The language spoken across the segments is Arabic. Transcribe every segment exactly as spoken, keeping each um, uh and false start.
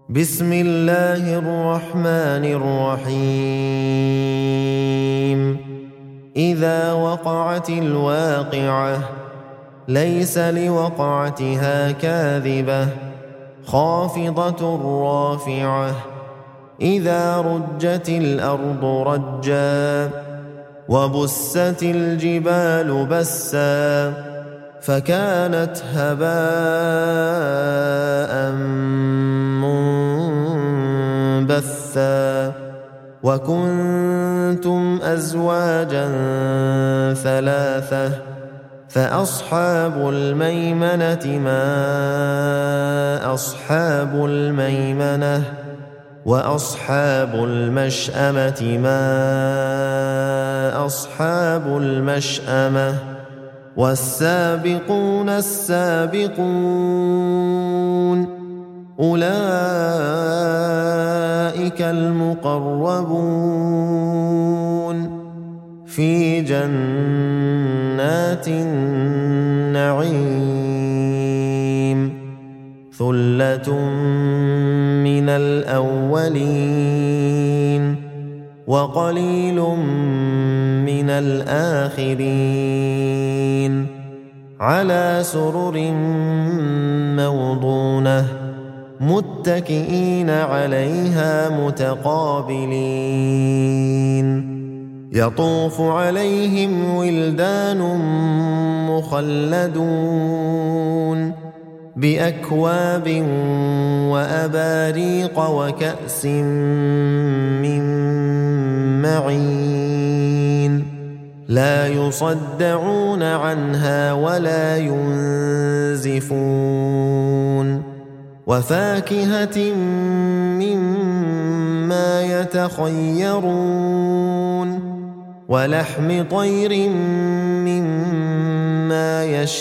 بسم الله الرحمن الرحيم إذا وقعت الواقعة ليس لوقعتها كاذبة خافضة رافعة إذا رجت الأرض رجا وبست الجبال بسا فكانت هباء منبثا وكنتم أزواجا ثلاثة فأصحاب الميمنة ما أصحاب الميمنة وأصحاب المشأمة ما أصحاب المشأمة والسابقون السابقون أولئك المقربون في جنات النعيم ثلة من الأولين وقليل من الآخرين على سرر موضونة متكئين عليها متقابلين يطوف عليهم ولدان مخلدون بأكواب وأباريق وكأس من معين لا يصدعون عنها ولا ينزفون وفاكهة مما يتخيرون ولحم طير مما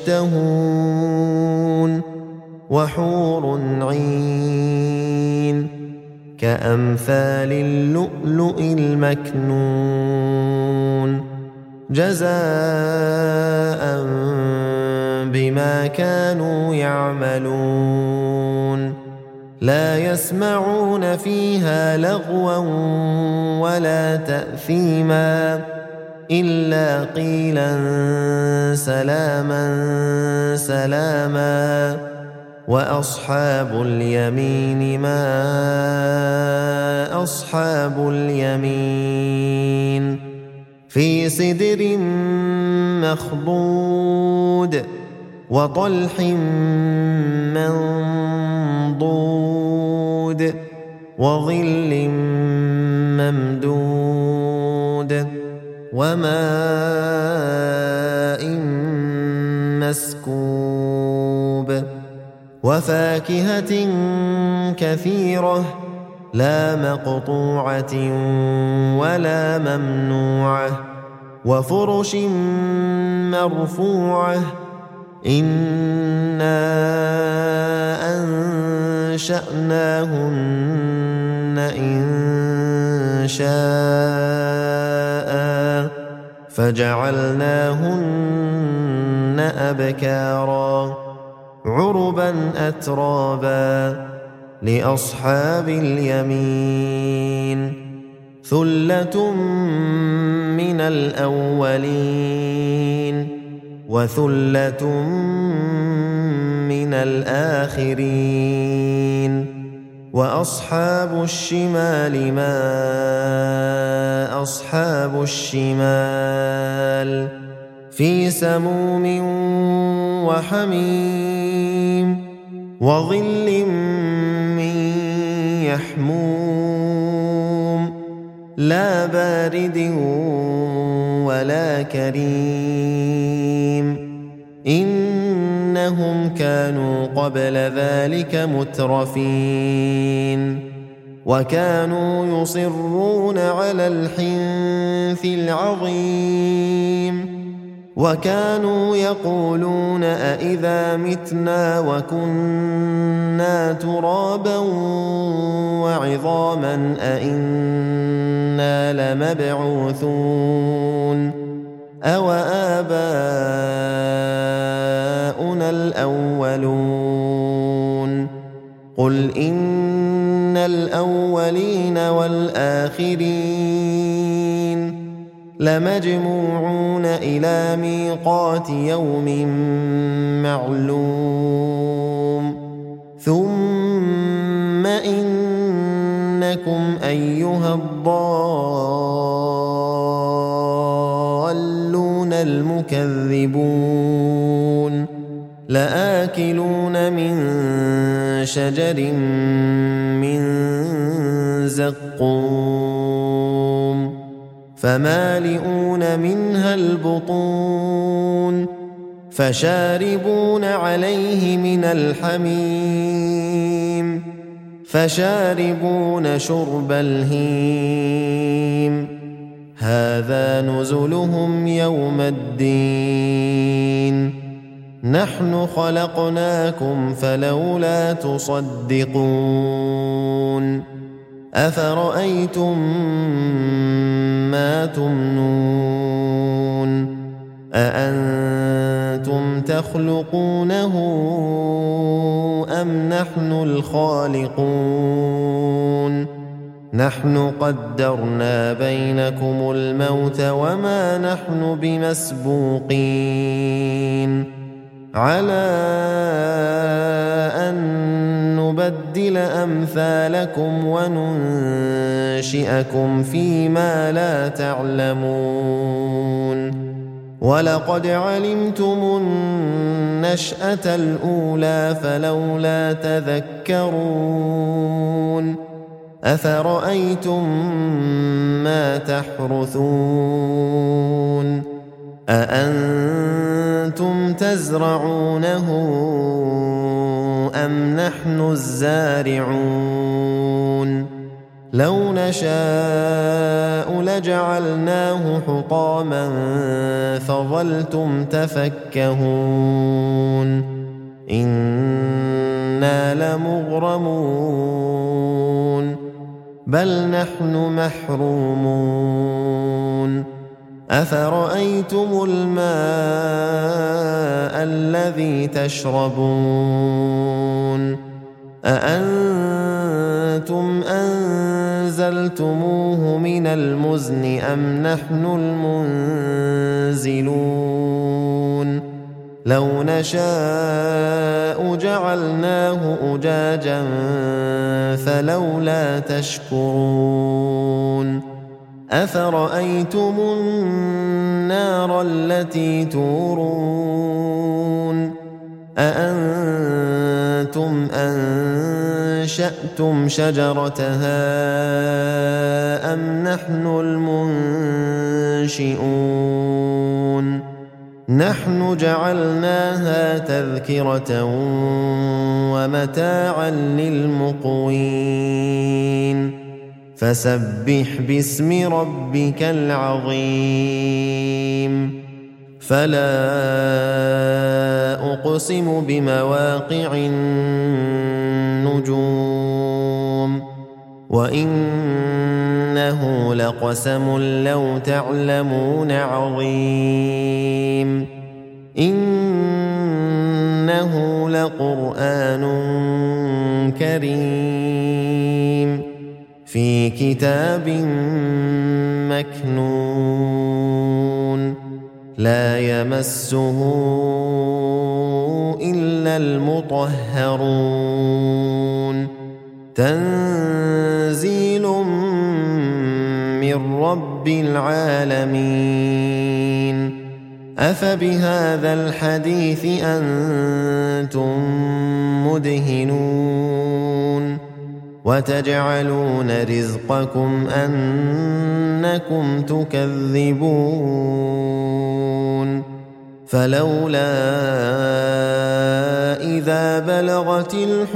يشتهون وحور عين كأمثال اللؤلؤ المكنون جزاء بما كانوا يعملون لا يسمعون فيها لغوا ولا تأثيما إلا قيلا سلاما سلاما وأصحاب اليمين ما أصحاب اليمين في سدر مخضود وطلح منضود وظل ممدود وماء مسكوب وفاكهة كثيرة لا مقطوعة ولا ممنوعة وفرش مرفوعة إنا أنشأناهن إن شاء فجعلناهن أبكارا عربا أترابا لأصحاب اليمين ثلة من الأولين وثلة من الآخرين وأصحاب الشمال ما أصحاب الشمال في سموم وحميم وظل من يحموم لا بارد ولا كريم إنهم كانوا قبل ذلك مترفين وكانوا يصرون على الحنث العظيم وكانوا يقولون أئذا متنا وكنا ترابا وعظاما أئنا لمبعوثون أو آباؤنا الأولون قل إن الأولين والآخرين لمجموعون إلى ميقات يوم معلوم ثم إنكم أيها الضالون المكذبون لآكلون من شجر من زقوم فمالئون منها البطون فشاربون عليه من الحميم فشاربون شرب الهيم هذا نزلهم يوم الدين نحن خلقناكم فلولا تصدقون أفرأيتم ما تمنون أأنتم تخلقونه أم نحن الخالقون نحن قدرنا بينكم الموت وما نحن بمسبوقين على أن نبدل أمثالكم وننشئكم فيما لا تعلمون ولقد علمتم النشأة الأولى فلولا تذكرون أفرأيتم ما تحرثون أأنتم تزرعونه أم نحن الزارعون لو نشاء لجعلناه حطاما فظلتم تفكهون إنا لمغرمون بل نحن محرومون أفرأيتم الماء الذي تشربون أأنتم أنزلتموه من المزن أم نحن المنزلون لو نشاء جعلناه أجاجا فلولا تشكرون أفرأيتم النار التي تورون أأنتم أنشأتم شجرتها أم نحن المنشئون نحن جعلناها تذكرة ومتاعا للمقوين فسبح باسم ربك العظيم فلا أقسم بمواقع النجوم وإنه لقسم لو تعلمون عظيم إنه لقرآن كريم في كتاب مكنون لا يمسه إلا المطهرون تنزيل من رب العالمين أفبهذا الحديث أنتم مدهنون وتجعلون رزقكم أنكم تكذبون فلولا إذا بلغت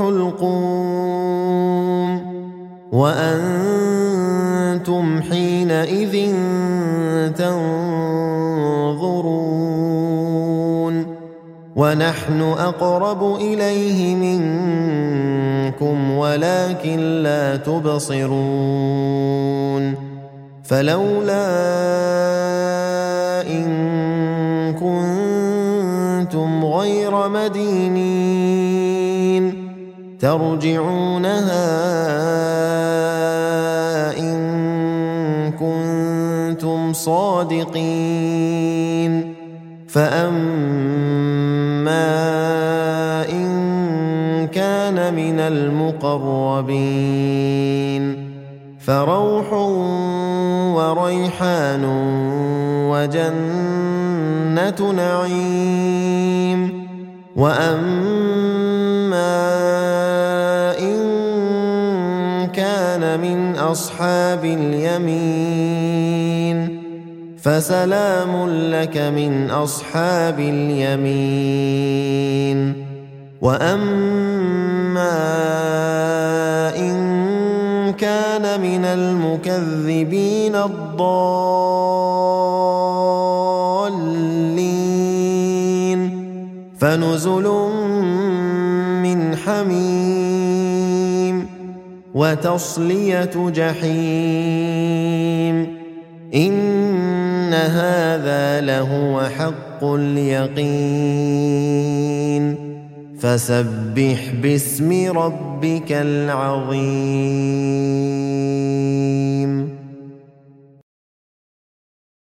الحلقوم وأنتم حينئذ تنظرون ونحن أقرب إليه منكم ولكن لا تبصرون فلولا إن كنتم غير مدينين ترجعونها الصادقين فأما إن كان من المقربين فروح وريحان وجنة نعيم وأما إن كان من أصحاب اليمين فسلام لك من أصحاب اليمين وأما إن كان من المكذبين الضالين فنزل من حميم وتصلية جحيم إن هذا لهو حق اليقين فسبح باسم ربك العظيم.